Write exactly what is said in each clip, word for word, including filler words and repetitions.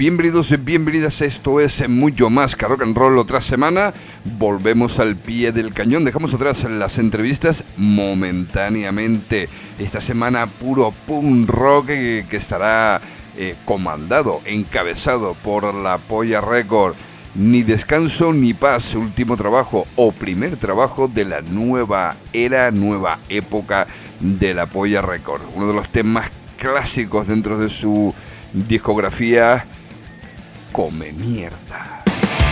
Bienvenidos y bienvenidas, esto es Mucho Más que Rock and Roll. Otra semana, volvemos al pie del cañón, dejamos atrás las entrevistas momentáneamente. Esta semana puro punk rock que, que estará eh, comandado, encabezado por La Polla Record. Ni descanso ni paz, último trabajo o primer trabajo de la nueva era, nueva época de La Polla Record. Uno de los temas clásicos dentro de su discografía, Come Mierda.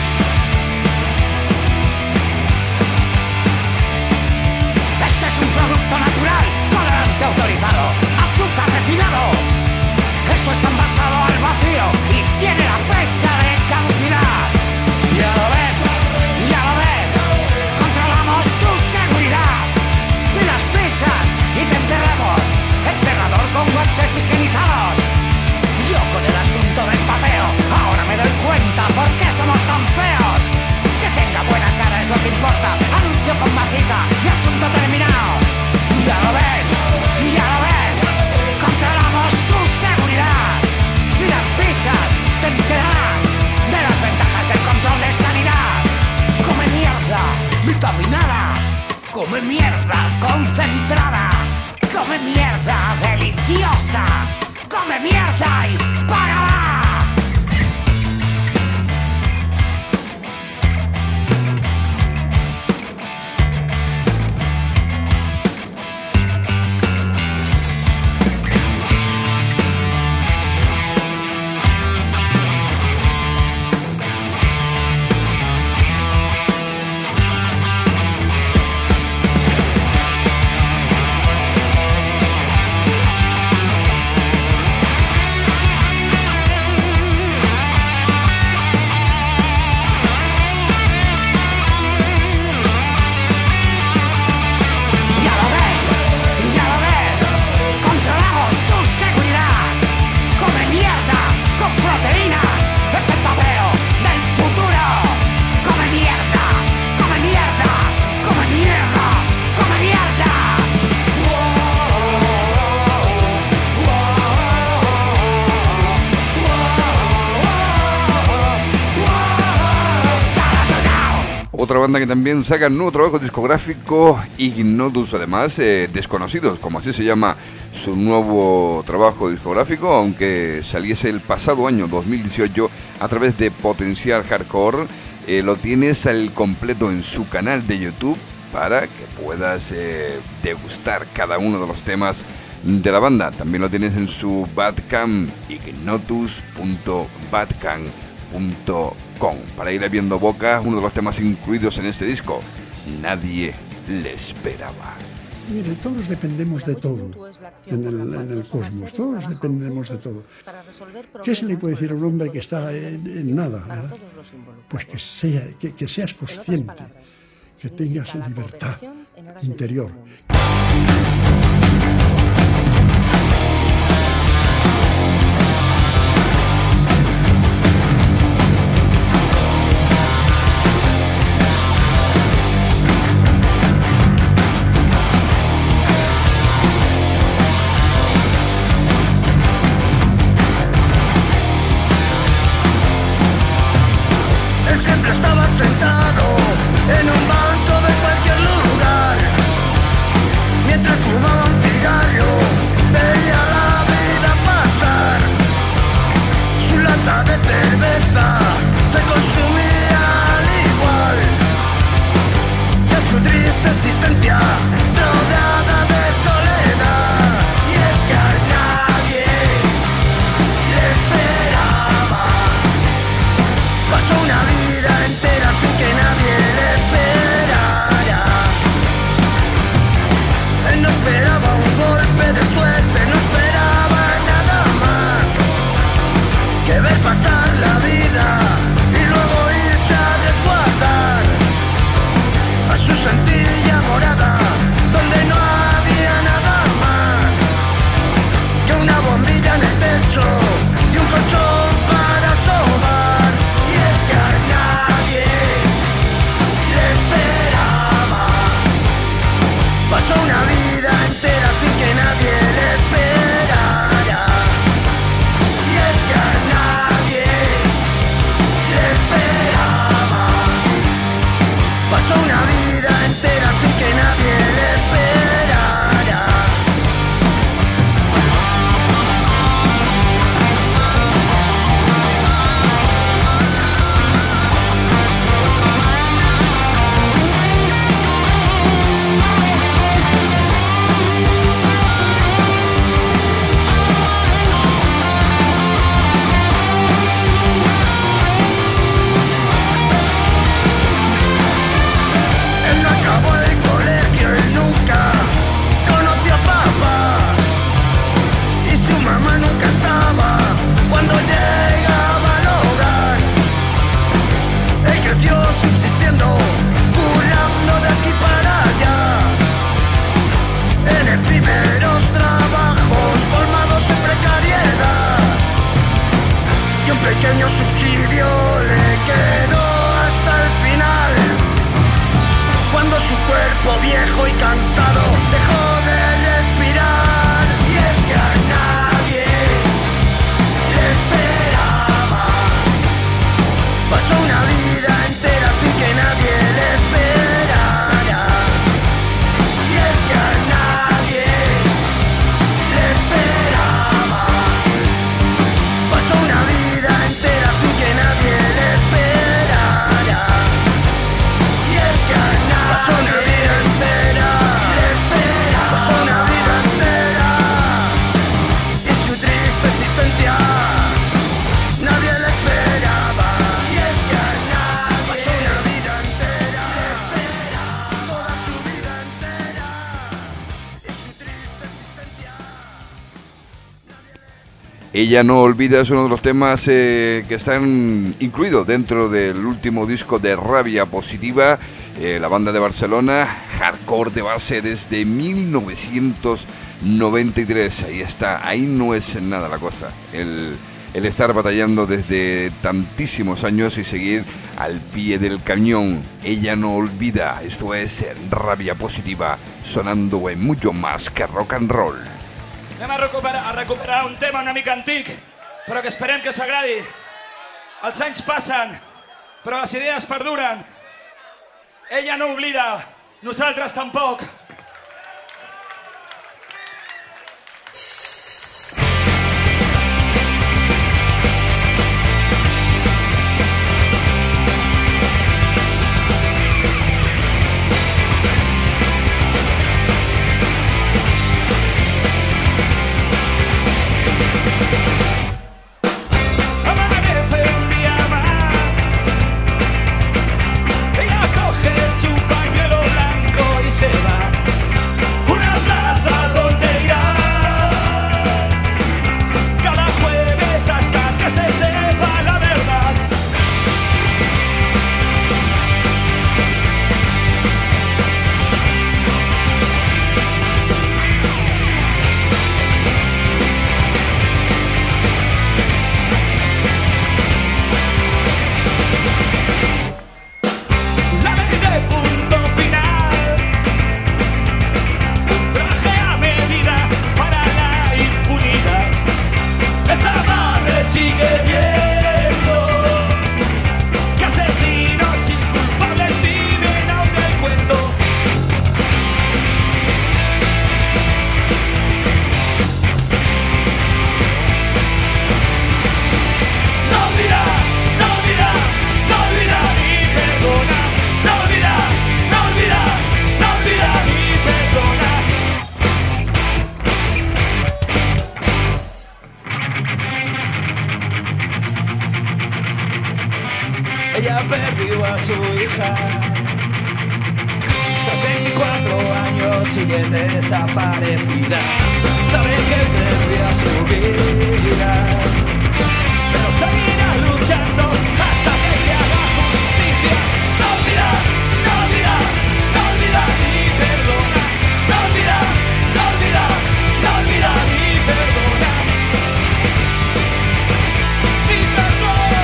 Este es un producto natural, colorante autorizado, azúcar refinado. Esto está envasado al vacío y tiene la fecha de caducidad. Ya lo ves, ya lo ves, controlamos tu seguridad. Si las pichas y te enterramos, enterrador con guantes higienizados. Yo con el asunto del papeo, ahora me doy cuenta por qué somos tan feos. Que tenga buena cara es lo que importa, anuncio con maciza y asunto terminado. Ya lo ves, ya lo ves, controlamos tu seguridad. Si las pichas, te enterarás de las ventajas del control de sanidad. Come mierda, vitaminada, come mierda concentrada, come mierda deliciosa. ¡Come mierda y págala! Otra banda que también saca un nuevo trabajo discográfico, Ignotus, además, eh, Desconocidos, como así se llama su nuevo trabajo discográfico, aunque saliese el pasado año dos mil dieciocho a través de Potencial Hardcore. Eh, lo tienes al completo en su canal de YouTube para que puedas eh, degustar cada uno de los temas de la banda. También lo tienes en su Bandcamp, ignotus punto bandcamp punto com. Para ir abriendo boca, uno de los temas incluidos en este disco, Nadie le esperaba. Mire, todos dependemos de todo en el, en el cosmos, todos dependemos de todo. ¿Qué se le puede decir a un hombre que está en, en nada, ¿verdad? Pues que, sea, que, que seas consciente, que tengas libertad interior. Estaba sentado en un banco de cualquier lugar, mientras fumaba un cigarro, veía la vida pasar. Su lata de cerveza se consumía al igual que su triste existencia rodeada de soledad. Y es que a nadie le esperaba, pasó una vida entera sin que nadie le esperara. Él no esperaba un golpe de suerte, no esperaba nada más que ver pasar la vida y luego irse a resguardar a su sencilla morada una vida entera sin que nadie le esperara. Subsistiendo, currando de aquí para allá, en efímeros trabajos colmados de precariedad, y un pequeño subsidio le quedó hasta el final, cuando su cuerpo viejo y cansado dejó de respirar. Y es que a nadie le esperaba, pasó una vida entera sin que nadie le esperara. Y es que a nadie le esperaba, pasó una vida entera sin que nadie le esperara. Y es que a nadie pasó una vida entera, le esperaba, pasó una vida entera, y su triste existencia nadie le esperaba. Y es que a nadie pasó una vida entera, le espera toda su vida entera, y su triste existencia. Ella no olvida es uno de los temas eh, que están incluidos dentro del último disco de Rabia Positiva, eh, la banda de Barcelona, hardcore de base desde mil novecientos noventa y tres. Ahí está, ahí no es nada la cosa. El, el estar batallando desde tantísimos años y seguir al pie del cañón. Ella no olvida. Esto es Rabia Positiva, sonando en mucho más que rock and roll. Anem a recuperar, a recuperar un tema una mica antic, però que esperem que s'agradi. Els anys passen, però les idees perduren. Ella no oblida, nosaltres tampoc. Amanece un día más, ella coge su pañuelo blanco y se va. Una plaza donde irá cada jueves hasta que se sepa la verdad. La ley de punto final, un traje a medida para la impunidad. Esa madre sigue viendo que asesinos y culpables viven aún del cuento. No olvida, no olvida, no olvida ni perdona. No olvida, no olvida, no olvida ni perdona. Ella perdió a su hija. Tras veinticuatro años sigue desaparecida. Sabe que perdió su vida, pero seguirá luchando hasta que se haga justicia. No olvida, no olvida, no olvida ni perdona. No olvida, no olvida, no olvida ni perdona. Ni perdona.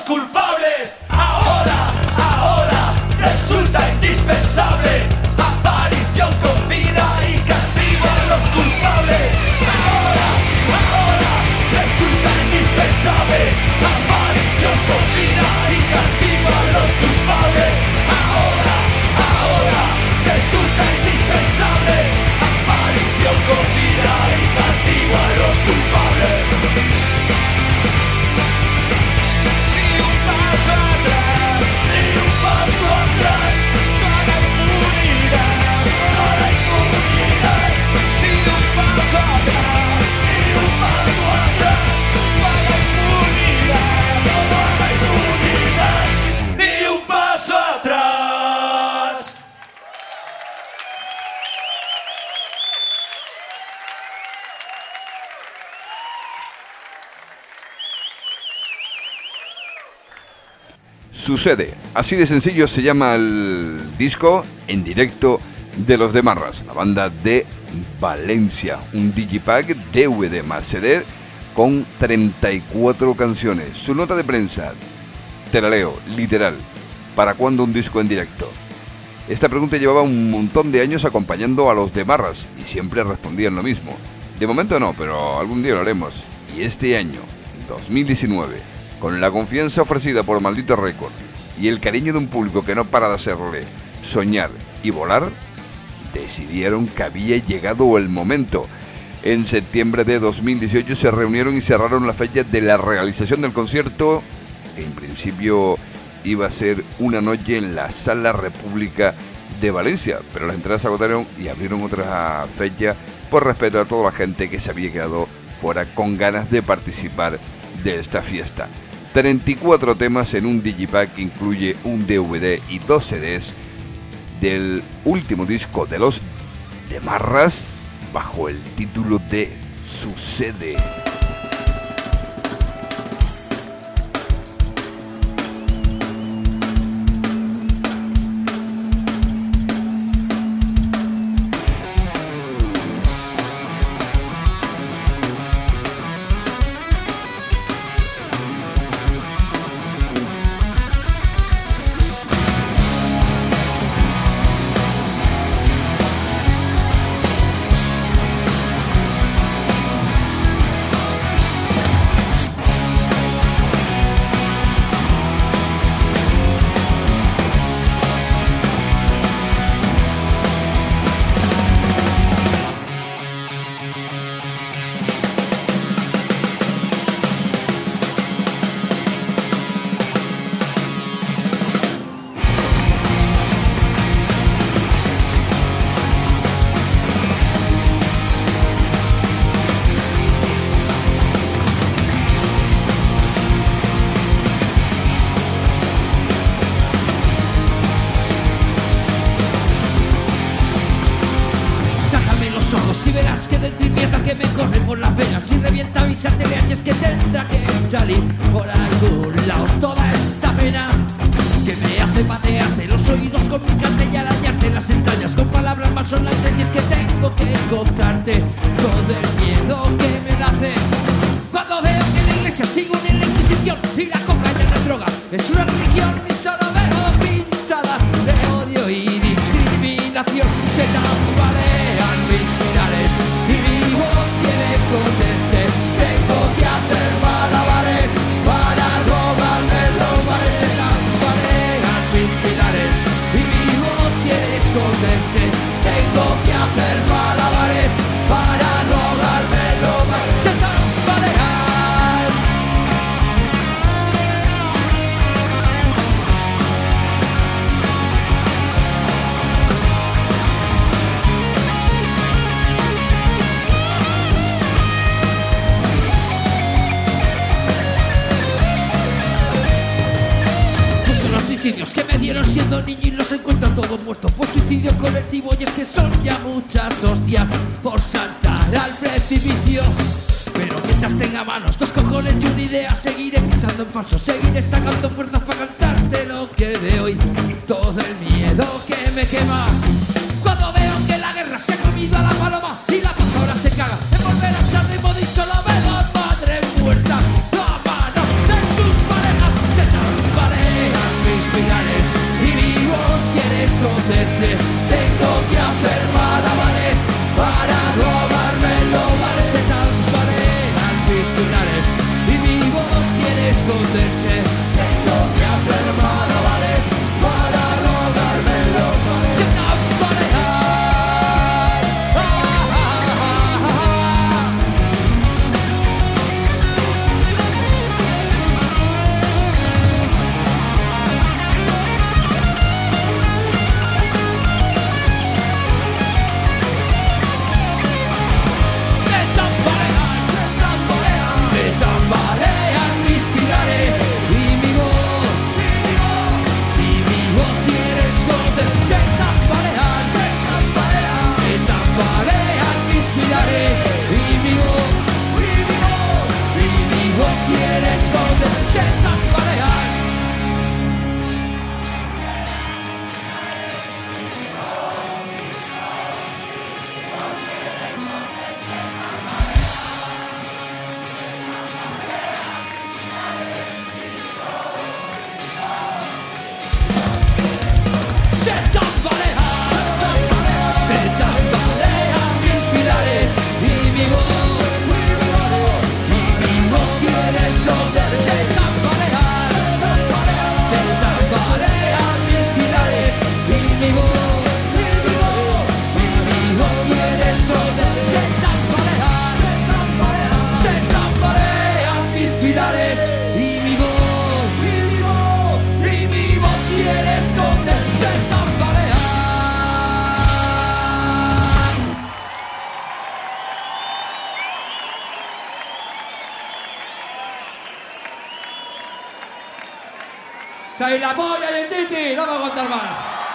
culpables. Ahora, ahora resulta indispensable. Aparición con vida y castigo a los culpables. Ahora, ahora resulta indispensable. Aparición con vida y castigo a los culpables. Ahora, ahora resulta indispensable. Aparición con vida y castigo a los culpables. Ni un paso atrás, ni un paso atrás, para la impunidad, para la impunidad. Ni un paso atrás, ni un paso atrás, para la impunidad, para la impunidad. Ni un paso atrás. Sucede, así de sencillo se llama el disco en directo de Los Demarras, la banda de Valencia, un digipack D V D más C D con treinta y cuatro canciones. Su nota de prensa, te la leo, literal, ¿para cuándo un disco en directo? Esta pregunta llevaba un montón de años acompañando a Los Demarras y siempre respondían lo mismo. De momento no, pero algún día lo haremos. Y este año, dos mil diecinueve, con la confianza ofrecida por Maldito Record y el cariño de un público que no para de hacerle soñar y volar, decidieron que había llegado el momento. En septiembre de dos mil dieciocho se reunieron y cerraron la fecha de la realización del concierto, que en principio iba a ser una noche en la Sala República de Valencia, pero las entradas se agotaron y abrieron otra fecha por respeto a toda la gente que se había quedado fuera con ganas de participar de esta fiesta. treinta y cuatro temas en un digipack que incluye un D V D y dos C Ds del último disco de Los Demarras bajo el título de Sucede. Si verás que dentro mierda que me corre por las venas, si revienta avísate, es que tendrá que salir por algún lado toda esta pena que me hace patearte los oídos con mi cante y arañarte las entrañas con palabras malsonantes. Y es que tengo que contarte todo el miedo que me nace cuando veo que en la iglesia sigo en la Inquisición y la cocaína es droga, es una religión y solo veo pintadas de odio y discriminación. Se tambalean mis mirares y mi voz quiere esconderse. Tengo que hacer malabares para robarme los bares. Se tambalean mis pilares y mi voz quiere esconderse. Tengo que hacer malabares para robarme los bares. Se tambalean. Que me dieron siendo niño y los encuentran todos muertos por suicidio colectivo. Y es que son ya muchas hostias por saltar al precipicio. Pero mientras tenga manos, dos cojones y una idea, seguiré pensando en falso, seguiré sacando fuerzas para cantarte lo que veo y todo el miedo que me quema. Cuando veo que la guerra se ha comido a la paloma y la paz ahora se caga en volver a estar de modo y solo veo a madre muerta a manos de sus parejas. Se Soy la polla y el chichi, no me voy a aguantar más.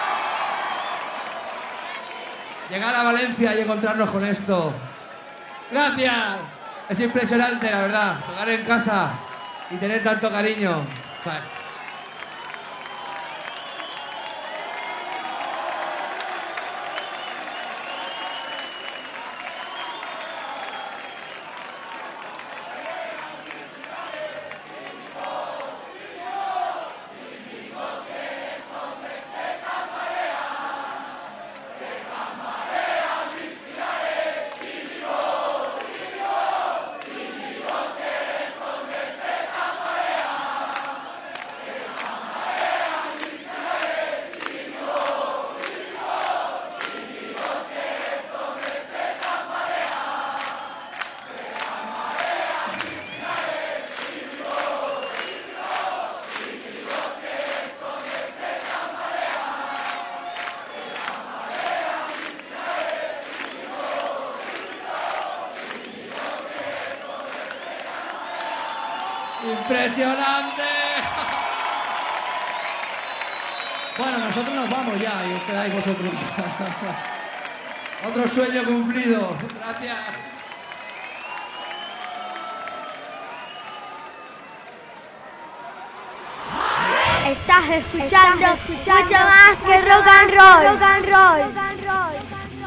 Llegar a Valencia y encontrarnos con esto. Gracias. Es impresionante, la verdad, tocar en casa y tener tanto cariño. Joder. ¡Impresionante! Bueno, nosotros nos vamos ya y os quedáis vosotros. Otro sueño cumplido. Gracias. Estás escuchando, Estás escuchando mucho más que rock and roll. Rock and roll. Rock and roll.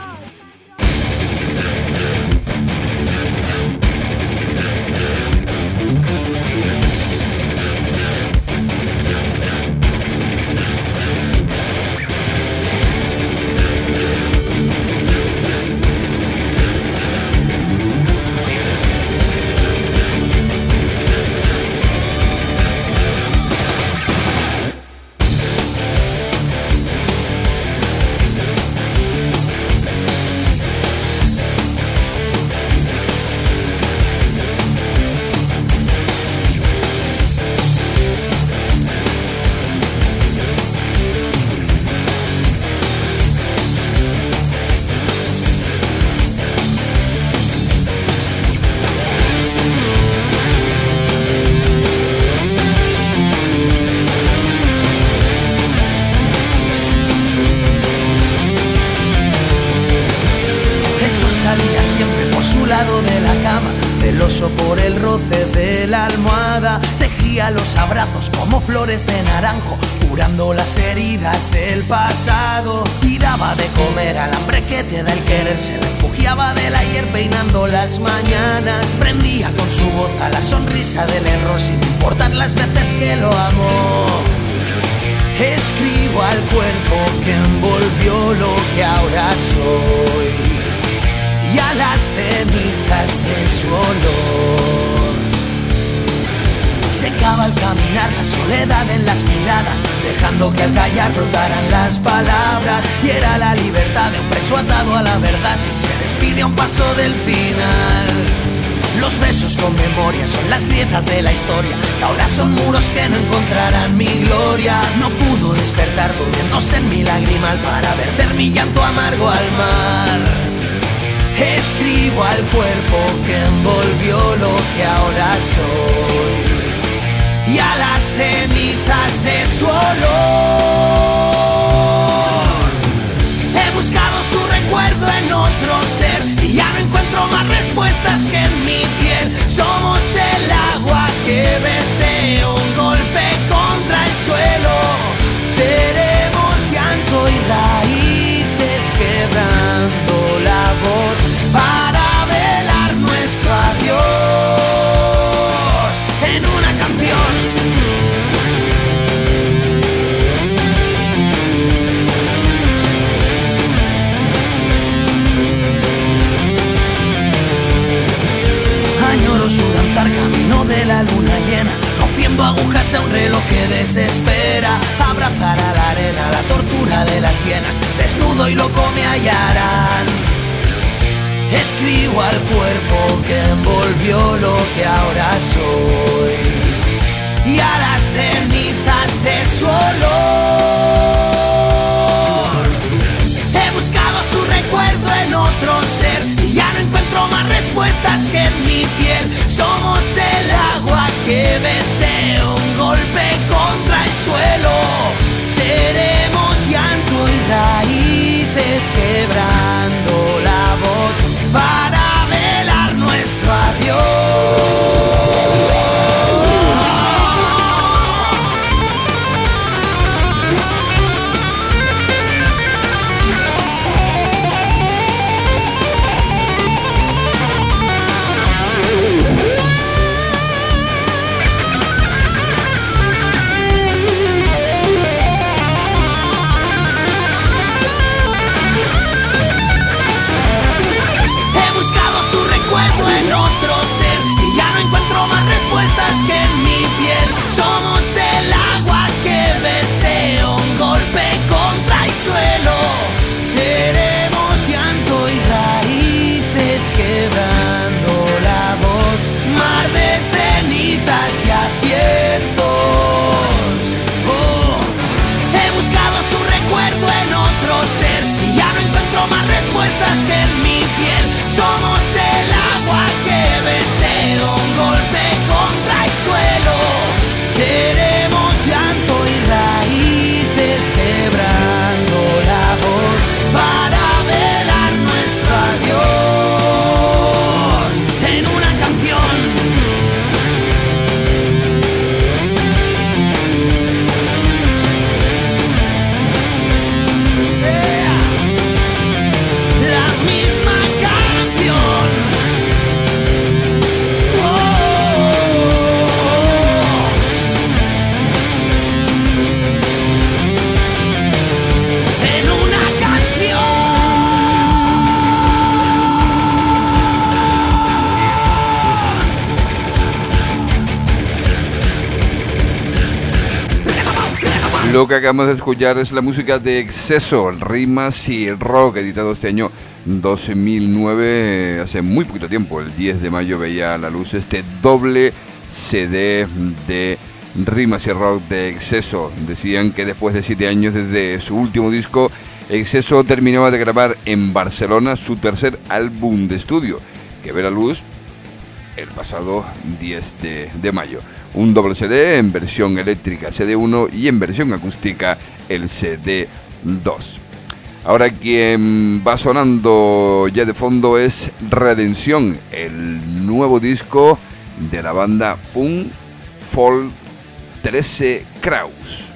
Por el roce de la almohada tejía los abrazos como flores de naranjo, curando las heridas del pasado, y daba de comer al hambre que te da el querer. Se refugiaba del ayer peinando las mañanas, prendía con su voz a la sonrisa del error sin importar las veces que lo amó. Escribo al cuerpo que envolvió lo que ahora soy y a las cenizas de su olor. Secaba al caminar la soledad en las miradas, dejando que al callar brotaran las palabras. Y era la libertad de un preso atado a la verdad, si se despide a un paso del final. Los besos con memoria son las grietas de la historia, que ahora son muros que no encontrarán mi gloria. No pudo despertar durmiéndose en mi lagrimal para verter mi llanto amargo al mar. Escribo al cuerpo que envolvió lo que ahora soy y a las cenizas de su olor. He buscado su recuerdo en otro ser y ya no encuentro más respuestas que en mi piel. Somos el agua que besé, un golpe contra el suelo. Seremos llanto y raíces quebrando la voz para velar nuestro adiós en una canción. Añoro su danzar camino de la luna llena, rompiendo agujas de un reloj que desespera. Abrazar a la arena la tortura de las hienas, desnudo y loco me hallarán. Escribo al cuerpo que envolvió lo que ahora soy y a las cenizas de su olor. He buscado su recuerdo en otro ser y ya no encuentro más respuestas que en mi piel. Somos el agua que besé, un golpe contra el suelo. Lo que acabamos de escuchar es la música de Exceso, Rimas y Rock, editado este año dos mil nueve, hace muy poquito tiempo, el diez de mayo veía a la luz este doble C D de Rimas y Rock de Exceso. Decían que después de siete años desde su último disco, Exceso terminaba de grabar en Barcelona su tercer álbum de estudio, que ve la luz el pasado diez de mayo. Un doble C D en versión eléctrica C D uno y en versión acústica el C D dos. Ahora quien va sonando ya de fondo es Redención, el nuevo disco de la banda Punk Folk trece Kraus.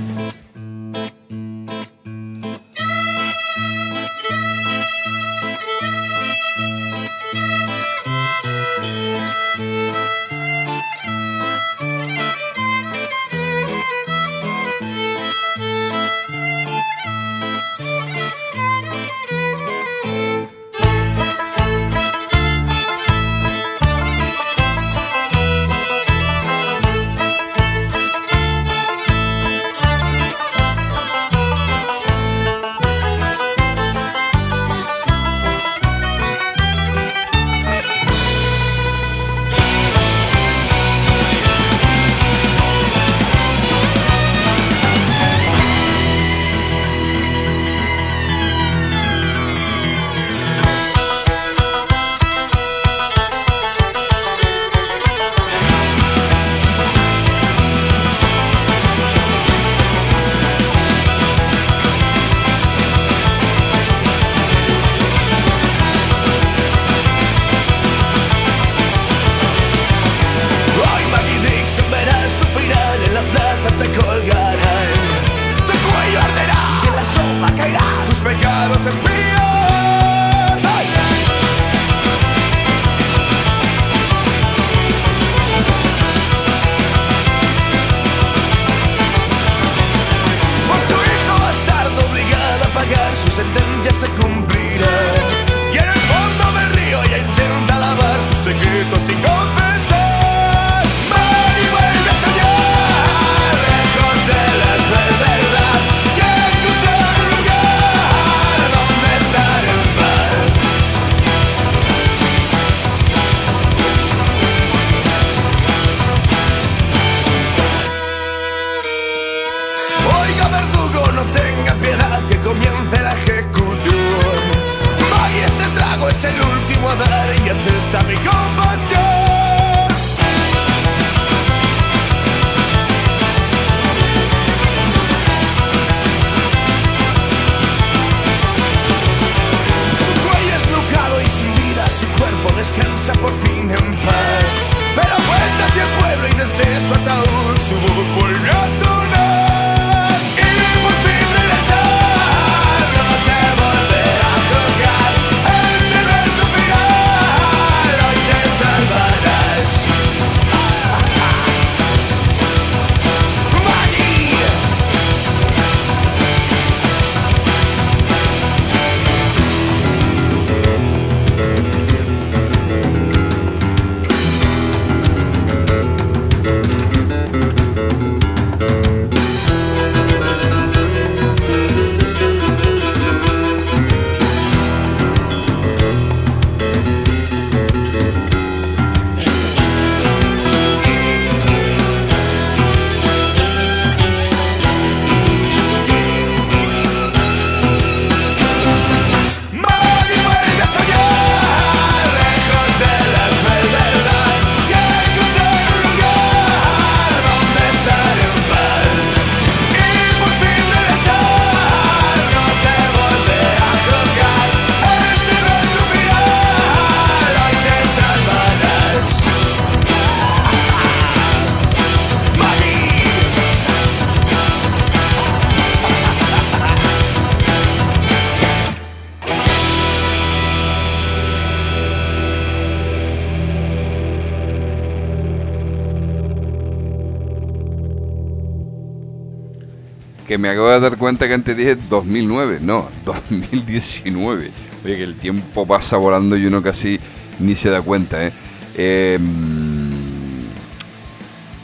Que me acabo de dar cuenta que antes dije dos mil nueve, no, dos mil diecinueve. Oye, que el tiempo pasa volando y uno casi ni se da cuenta, ¿eh? eh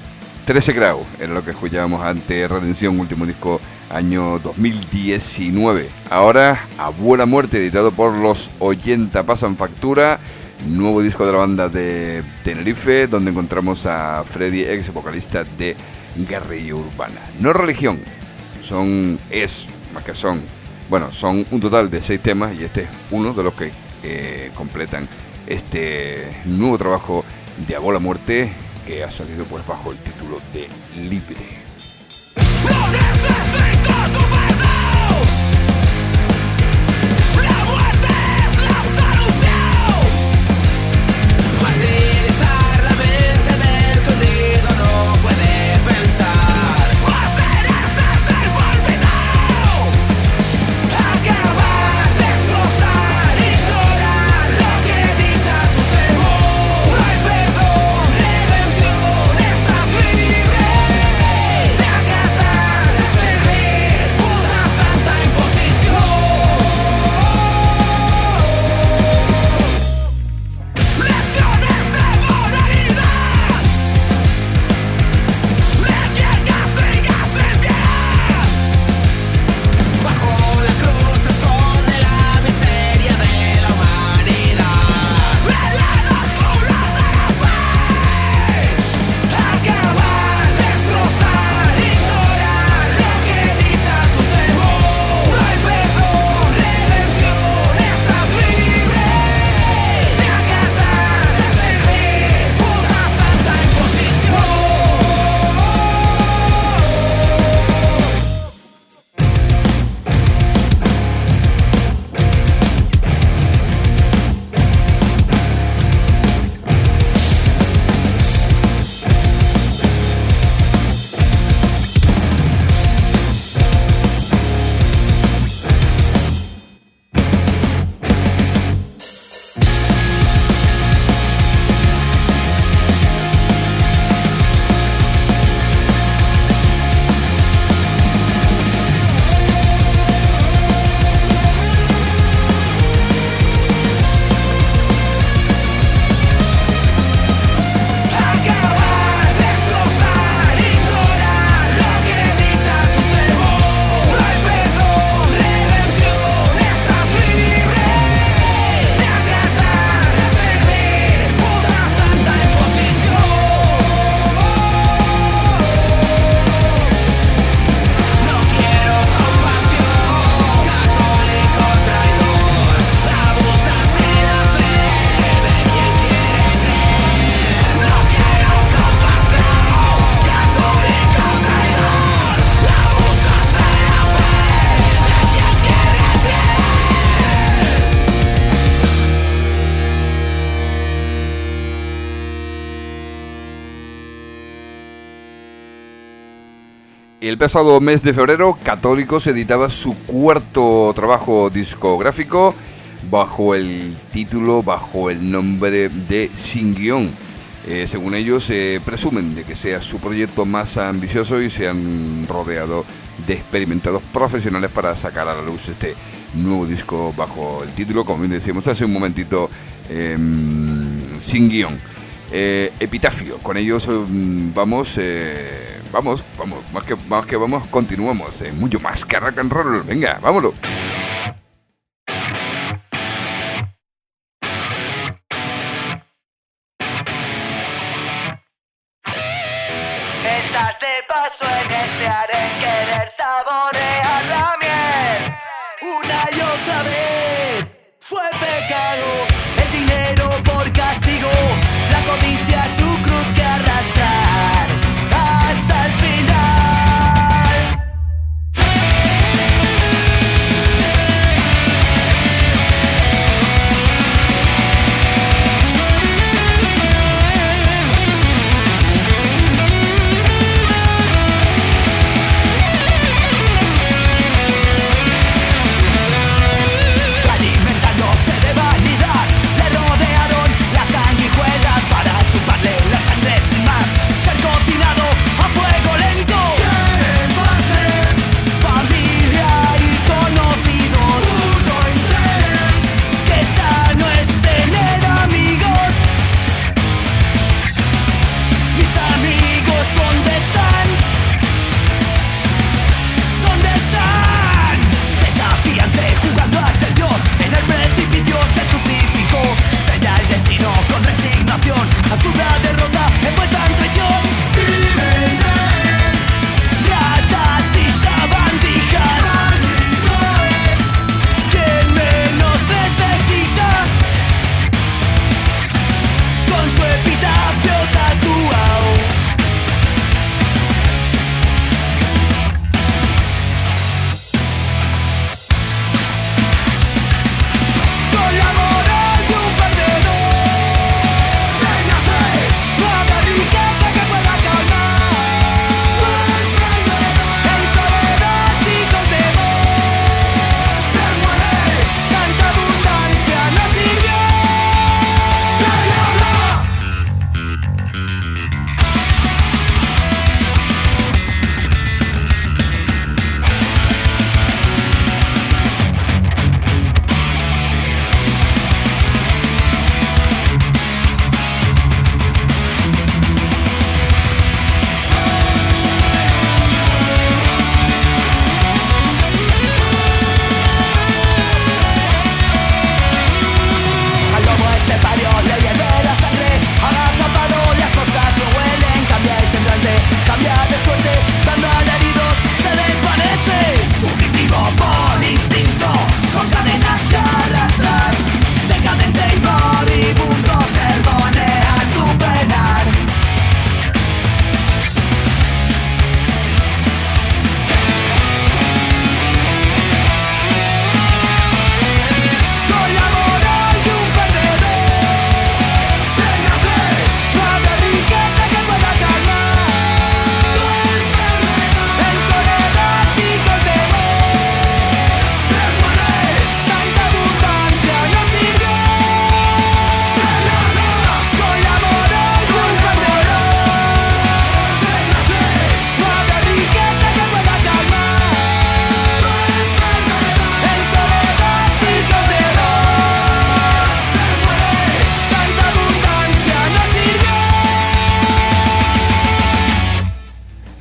trece grados, era lo que escuchábamos antes. Redención, último disco, año dos mil diecinueve. Ahora, Abuela Muerte, editado por Los ochenta Pasan Factura, nuevo disco de la banda de Tenerife, donde encontramos a Freddy, ex vocalista de Guerrilla Urbana. No Religión, son, es, más que son, bueno, son un total de seis temas y este es uno de los que eh, completan este nuevo trabajo de Abuela Muerte, que ha salido pues bajo el título de Libre. No necesito tu perdón. La muerte es la solución. Martirizar la mente del que unido no puede pensar. Hacer desde el olvidado. Acabar, destrozar, ignorar lo que dicta tu cerebro. No hay perdón, redención, estás libre. De acatar, de servir, una santa imposición. Lecciones de moralidad. De quien castiga sin piedad. Bajo la cruz se esconde la miseria de la humanidad. En la oscura de la fe. Acabar, destrozar, ignorar lo que dicta tu cerebro. No hay perdón, redención, estás libre. De acatar, de servir, una santa imposición. Acabar, destrozar, ignorar lo que dicta tu cerebro. No hay perdón, redención, estás libre. De acatar, de servir, una santa imposición. No quiero compasión, católico traidor. Abusas de la fe de quien quiere creer. No quiero compasión, católico traidor. Abusas de la fe de quien quiere El pasado mes de febrero, Católicos editaba su cuarto trabajo discográfico bajo el título, bajo el nombre de Sin Guión. Eh, según ellos, eh, presumen de que sea su proyecto más ambicioso y se han rodeado de experimentados profesionales para sacar a la luz este nuevo disco bajo el título, como bien decíamos hace un momentito, eh, Sin Guión. Eh, Epitafio, con ellos eh, vamos, eh, vamos, vamos, más que, más que vamos, continuamos, eh, mucho más que rock and roll, venga, vámonos. Estás de paso en este aren, querer saborear la miel. Una y otra vez fue pecado, el dinero por castigo, la codicia su cruz que arrastrar hasta el final.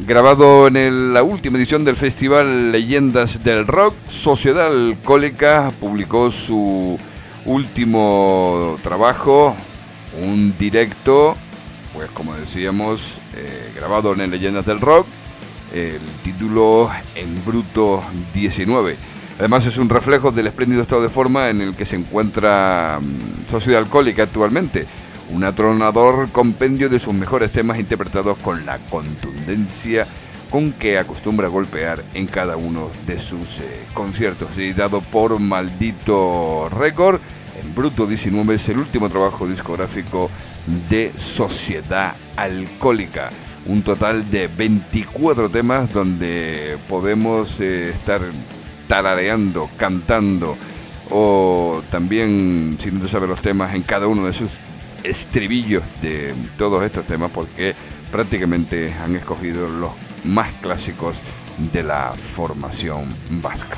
Grabado en el, la última edición del Festival Leyendas del Rock, Sociedad Alcohólica publicó su último trabajo, un directo, pues como decíamos, eh, grabado en Leyendas del Rock, el título En Bruto diecinueve. Además es un reflejo del espléndido estado de forma en el que se encuentra um, Sociedad Alcohólica actualmente. Un atronador compendio de sus mejores temas interpretados con la contundencia con que acostumbra golpear en cada uno de sus eh, conciertos. Editado por Maldito Record, En Bruto diecinueve es el último trabajo discográfico de Sociedad Alcohólica. Un total de veinticuatro temas donde podemos eh, estar tarareando, cantando o también, si no sabe los temas, en cada uno de sus estribillos de todos estos temas, porque prácticamente han escogido los más clásicos de la formación vasca.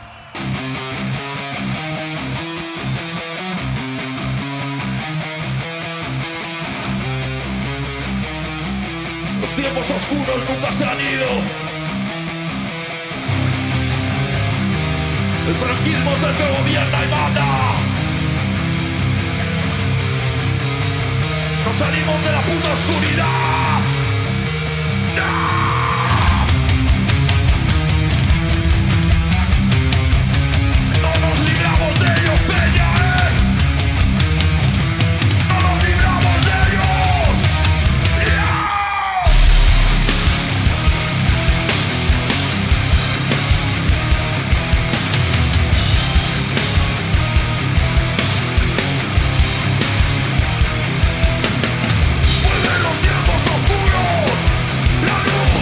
Los tiempos oscuros nunca se han ido. El franquismo es el que gobierna y manda. No salimos de la puta oscuridad. ¡No! No nos libramos de ellos, peña, ¿eh? No nos libramos de ellos. ¡Yeah! Vuelven los tiempos oscuros. La luz.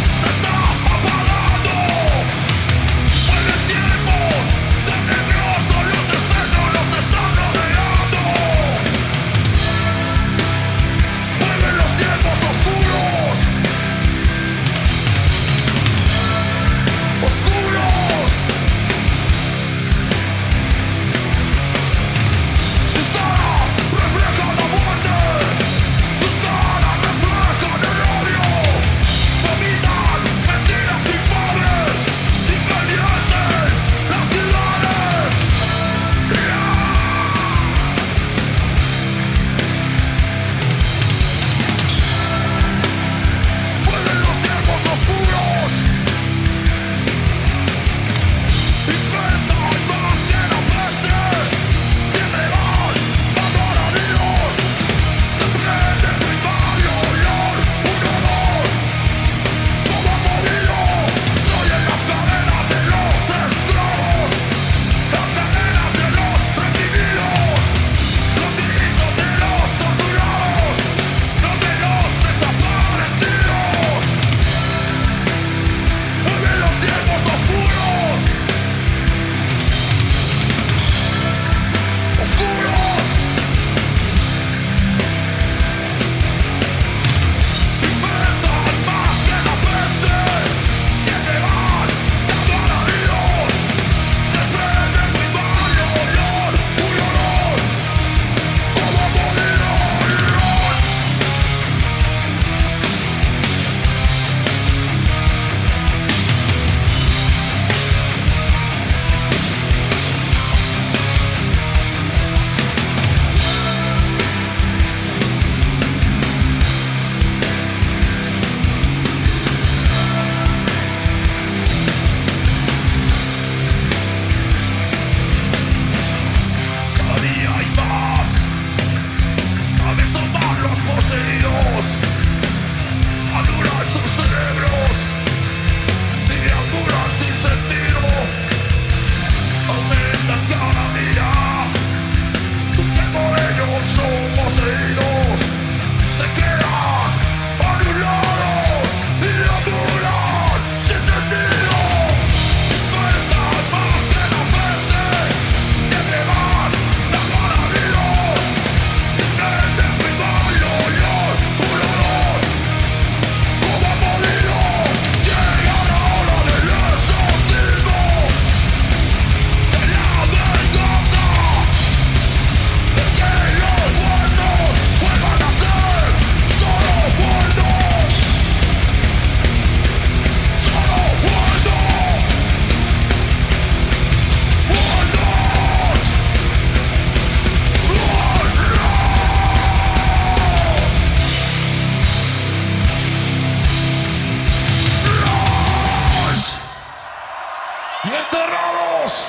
enterrados.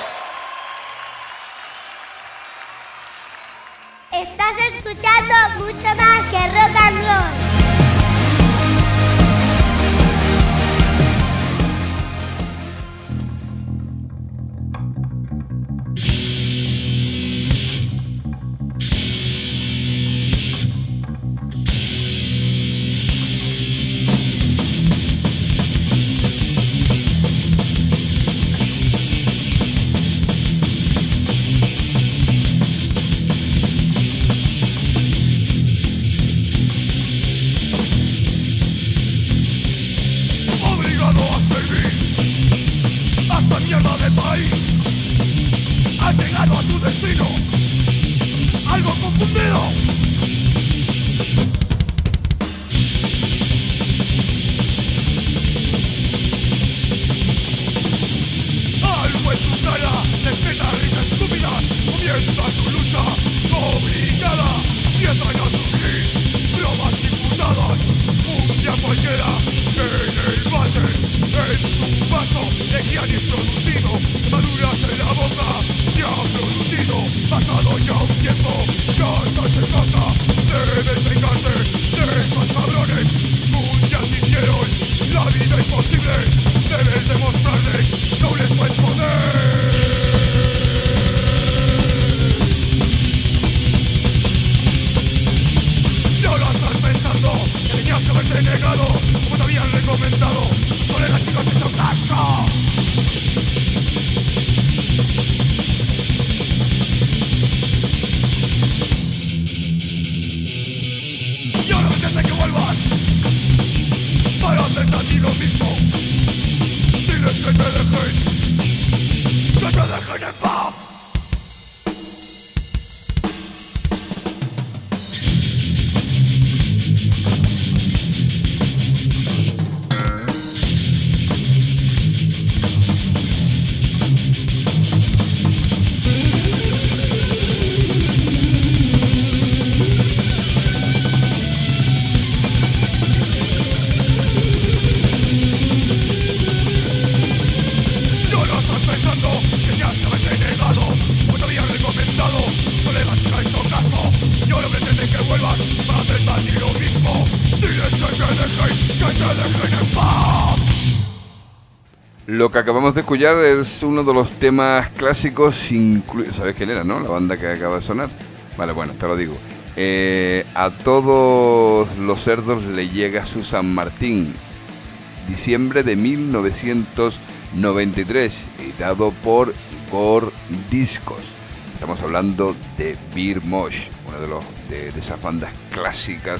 Estás escuchando mucho más que rock and roll. Has llegado a tu destino, algo confundido. Algo en tu cara despierta risas estúpidas. Comienza tu lucha obligada. Empiezan a surgir bromas imputadas. Un día cualquiera en el váter, en tu vaso de guía improducido. Maduras en la boca, ya producido. Pasado ya un tiempo, ya estás en casa. Debes vengarte de esos cabrones. Un día te hicieron la vida imposible. Debes demostrarles, no les puedes joder. Y ahora estás pensando que tenías que haberte negado, como te habían recomendado tus colegas y no has hecho caso. Y ahora pretende que vuelvas para hacerte a ti lo mismo. Diles que te dejen, que te dejen en paz. Lo que acabamos de escuchar es uno de los temas clásicos, inclu- ¿sabes quién era, no? La banda que acaba de sonar. Vale, bueno, te lo digo. Eh, a todos los cerdos le llega su San Martín, diciembre de mil novecientos noventa y tres, editado por Gore Discos. Estamos hablando de Beer Mosh, una de, los, de, de esas bandas clásicas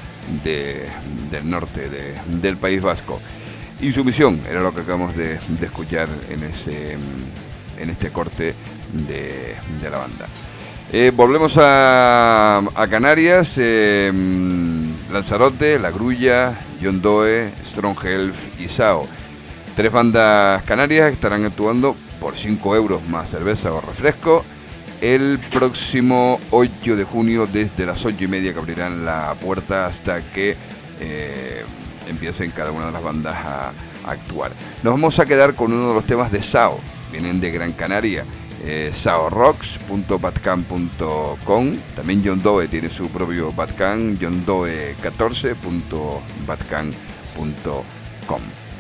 de, del norte de, del País Vasco. Y su misión era lo que acabamos de, de escuchar en, ese, en este corte de, de la banda. Eh, volvemos a, a Canarias. eh, Lanzarote, La Grulla, John Doe, Strong Health y Sao. Tres bandas canarias que estarán actuando por cinco euros más cerveza o refresco el próximo ocho de junio desde las ocho y media, que abrirán la puerta hasta que eh, empiecen cada una de las bandas a, a actuar. Nos vamos a quedar con uno de los temas de Sao. Vienen de Gran Canaria. eh, sao rocks punto bandcamp punto com. También John Doe tiene su propio Bandcamp, john doe catorce punto bandcamp punto com.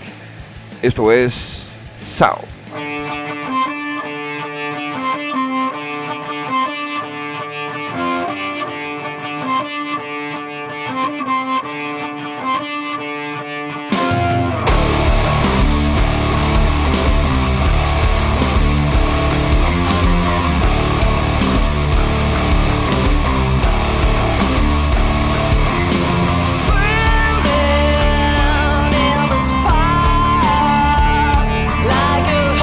Esto es Sao. Like a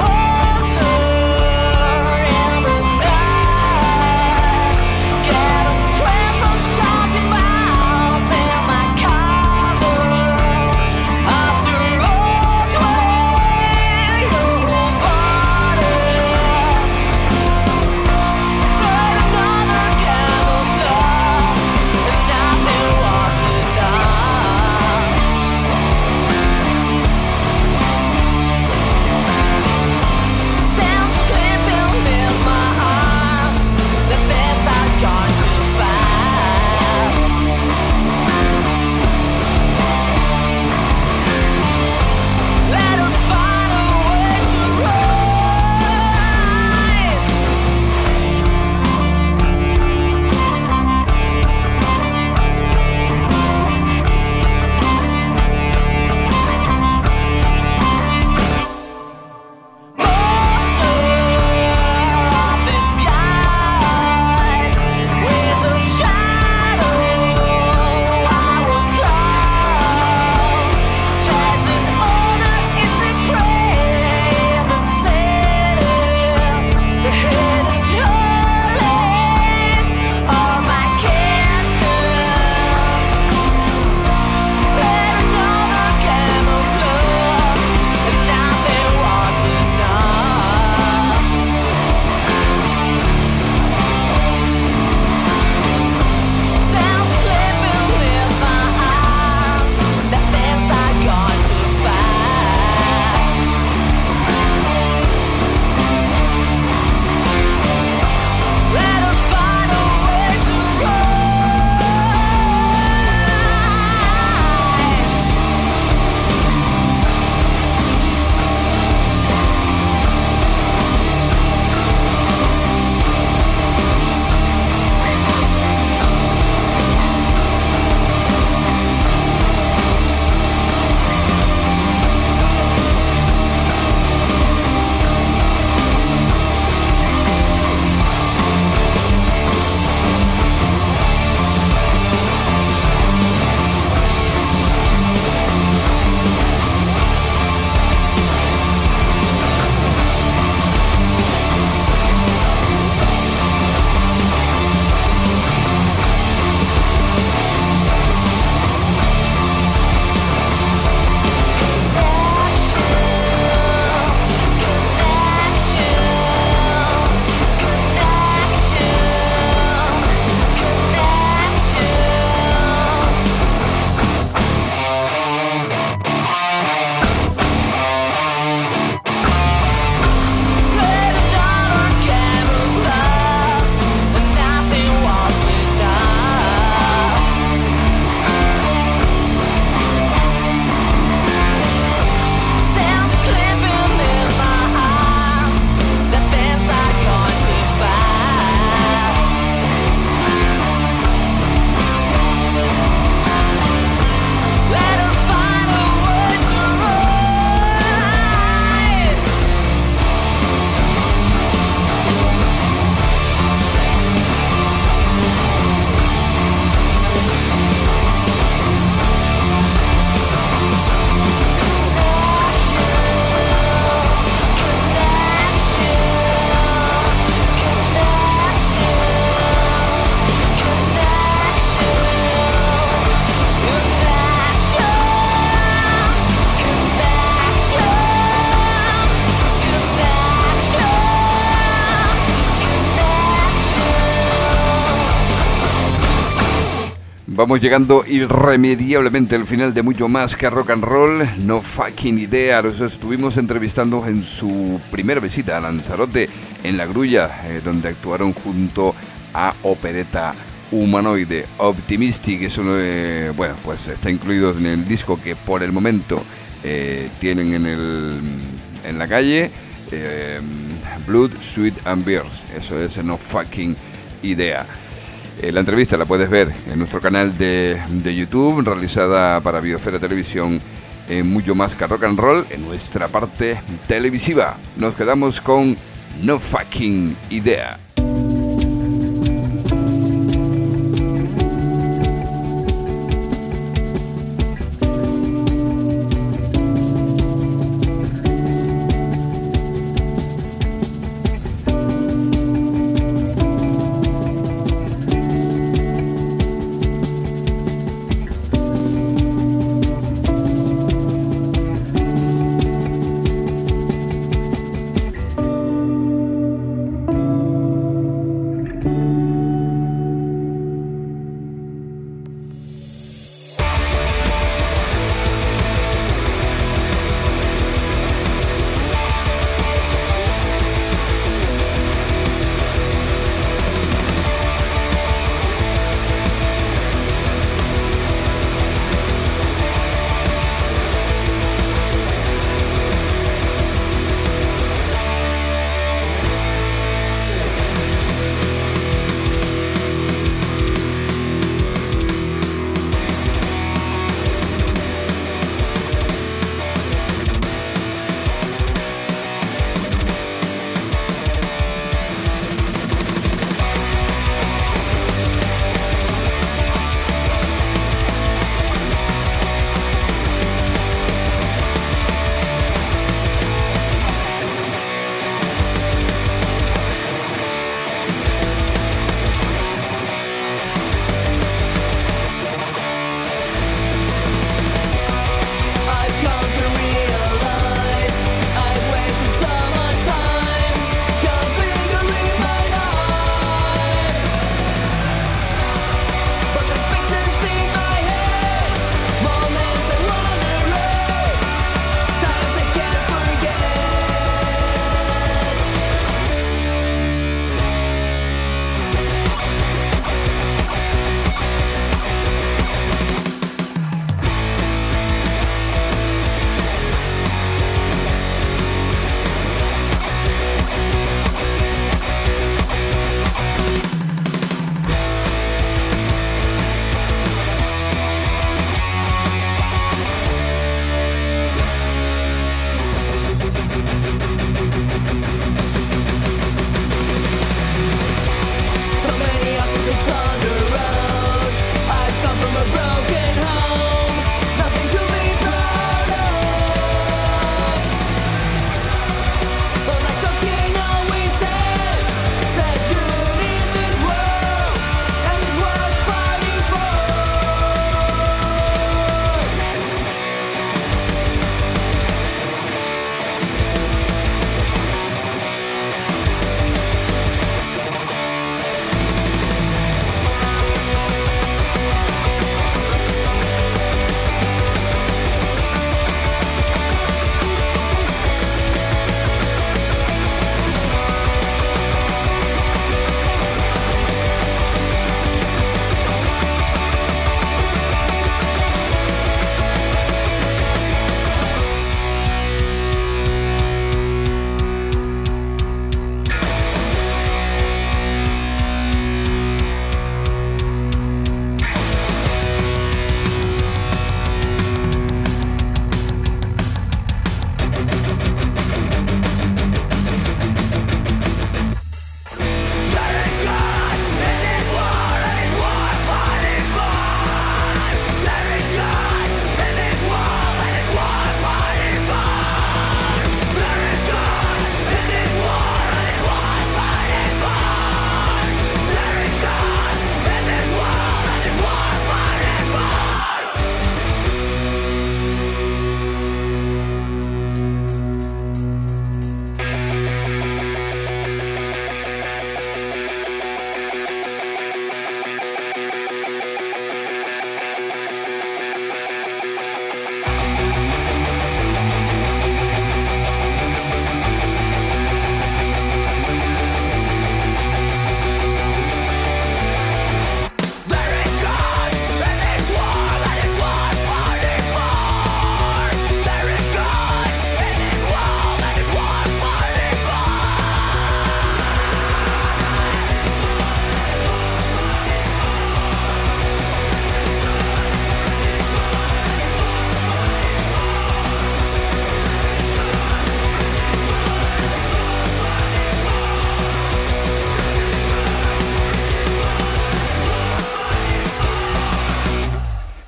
Vamos llegando irremediablemente al final de Mucho Más que Rock and Roll. No Fucking Idea. Los estuvimos entrevistando en su primera visita a Lanzarote, en La Grulla, eh, donde actuaron junto a Opereta Humanoide. Optimistic es uno de, bueno, pues está incluido en el disco que por el momento eh, tienen en el en la calle. Eh, Blood, Sweat and Beers. Eso es No Fucking Idea. Eh, la entrevista la puedes ver en nuestro canal de, de YouTube, realizada para Biosfera Televisión, en Mucho Más que Rock and Roll, en nuestra parte televisiva. Nos quedamos con No Fucking Idea.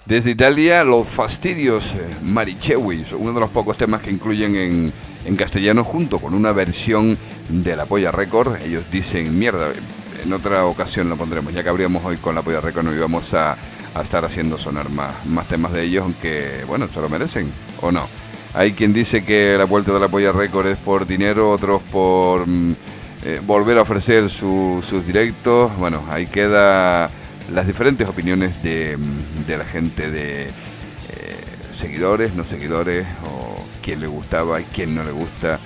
Desde Italia, Los Fastidios, eh, Marichewis, uno de los pocos temas que incluyen en, en castellano junto con una versión de La Polla Record. Ellos dicen, mierda, en otra ocasión lo pondremos, ya que abríamos hoy con La Polla Record, no íbamos a, a estar haciendo sonar más, más temas de ellos, aunque, bueno, se lo merecen, ¿o no? Hay quien dice que la vuelta de La Polla Record es por dinero, otros por mm, eh, volver a ofrecer su, sus directos. Bueno, ahí queda las diferentes opiniones de, de la gente, de eh, seguidores, no seguidores, o quién le gustaba y quién no le gusta,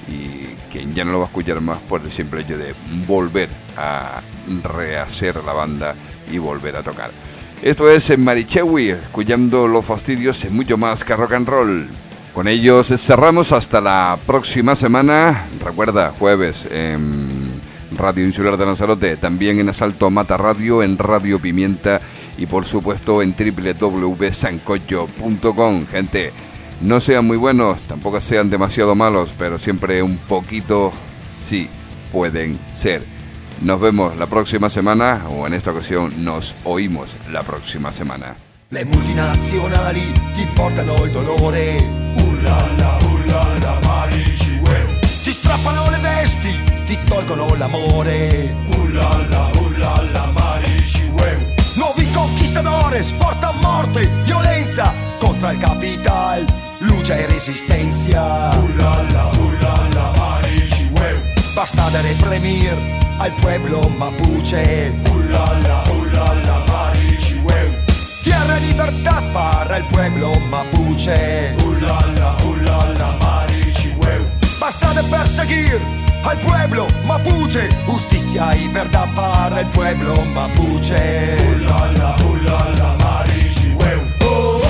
y quien ya no lo va a escuchar más por el simple hecho de volver a rehacer la banda y volver a tocar. Esto es Marichewi, escuchando Los Fastidios en mucho más que rock and roll. Con ellos cerramos hasta la próxima semana. Recuerda, jueves en Radio Insular de Lanzarote, también en Asalto Mata Radio, en Radio Pimienta y por supuesto en doble u doble u doble u punto sancocho punto com. Gente, no sean muy buenos, tampoco sean demasiado malos, pero siempre un poquito sí pueden ser. Nos vemos la próxima semana, o en esta ocasión nos oímos la próxima semana. Le multinazionali ti portano il dolore. Ullala, ullala, marici, uè. Ti strappano le vesti, ti tolgono l'amore. Ullala, ullala, marici, uè. Nuovi conquistadores, porta morte, violenza contra il capital, lucha e resistencia. Ullala, ullala, marici, uè. Basta de reprimir al pueblo mapuche. Ullala, ullala, marici, uè. Tierra y libertad para el pueblo mapuche. Ulala, ulala, marichi, huevo. Basta de perseguir al pueblo mapuche. Justicia y verdad para el pueblo mapuche. Ulala, ulala, marichi, huevo. Oh,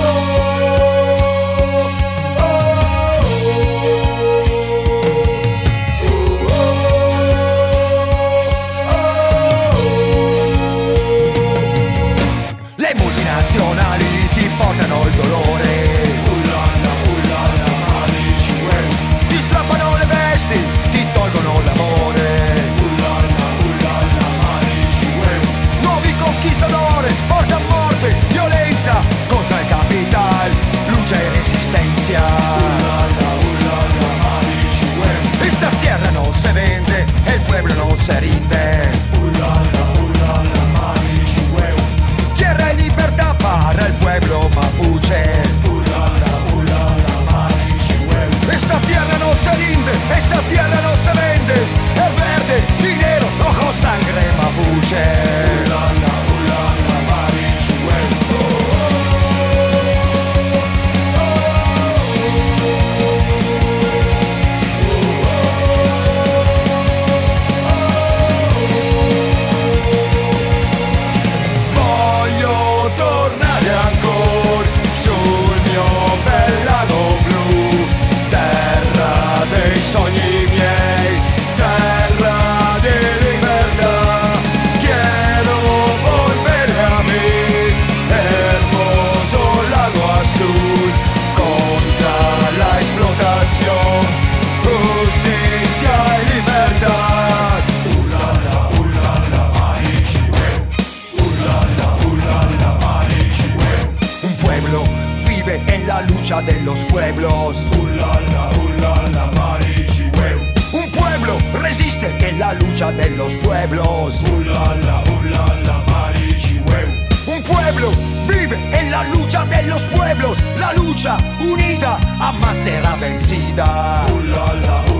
oh, oh, oh, oh. Le multinazionali ti portano il dolore. Ullala, ullala, marici, uè. Ti strappano le vesti, ti tolgono l'amore. Ullala, ullala, marici, uè. Nuovi conquistadores, porta morte, violenza contra il capital, lucha e resistencia. Ullala, ullala, marici, uè. Esta tierra no se vende, el pueblo no se rinde. Ullala, ullala, marici, uè. Tierra y libertad para el pueblo mapuche. Ulala, ulala, marichi, huevo. Esta tierra no se rinde, esta tierra no se vende. Es verde, dinero, rojo, sangre mapuche. Ulala, ulala, marichi, huevo. Voglio tornare ancora sul mio bel lago blu, terra dei sogni miei, terra di libertà. Quiero volver a mí, hermoso lago azul, contra la explotación, justicia y libertad. Ulala, ulala, marichi, huevo. Ulala, ulala, marichi, huevo. Un pueblo vive en la lucha de los pueblos. Ulala, ulala, marichi, huevo. Un pueblo resiste en la lucha de los pueblos. Ulala, ulala, marichi, huevo. Un pueblo vive en la lucha de los pueblos. La lucha unida jamás será vencida. Ulala,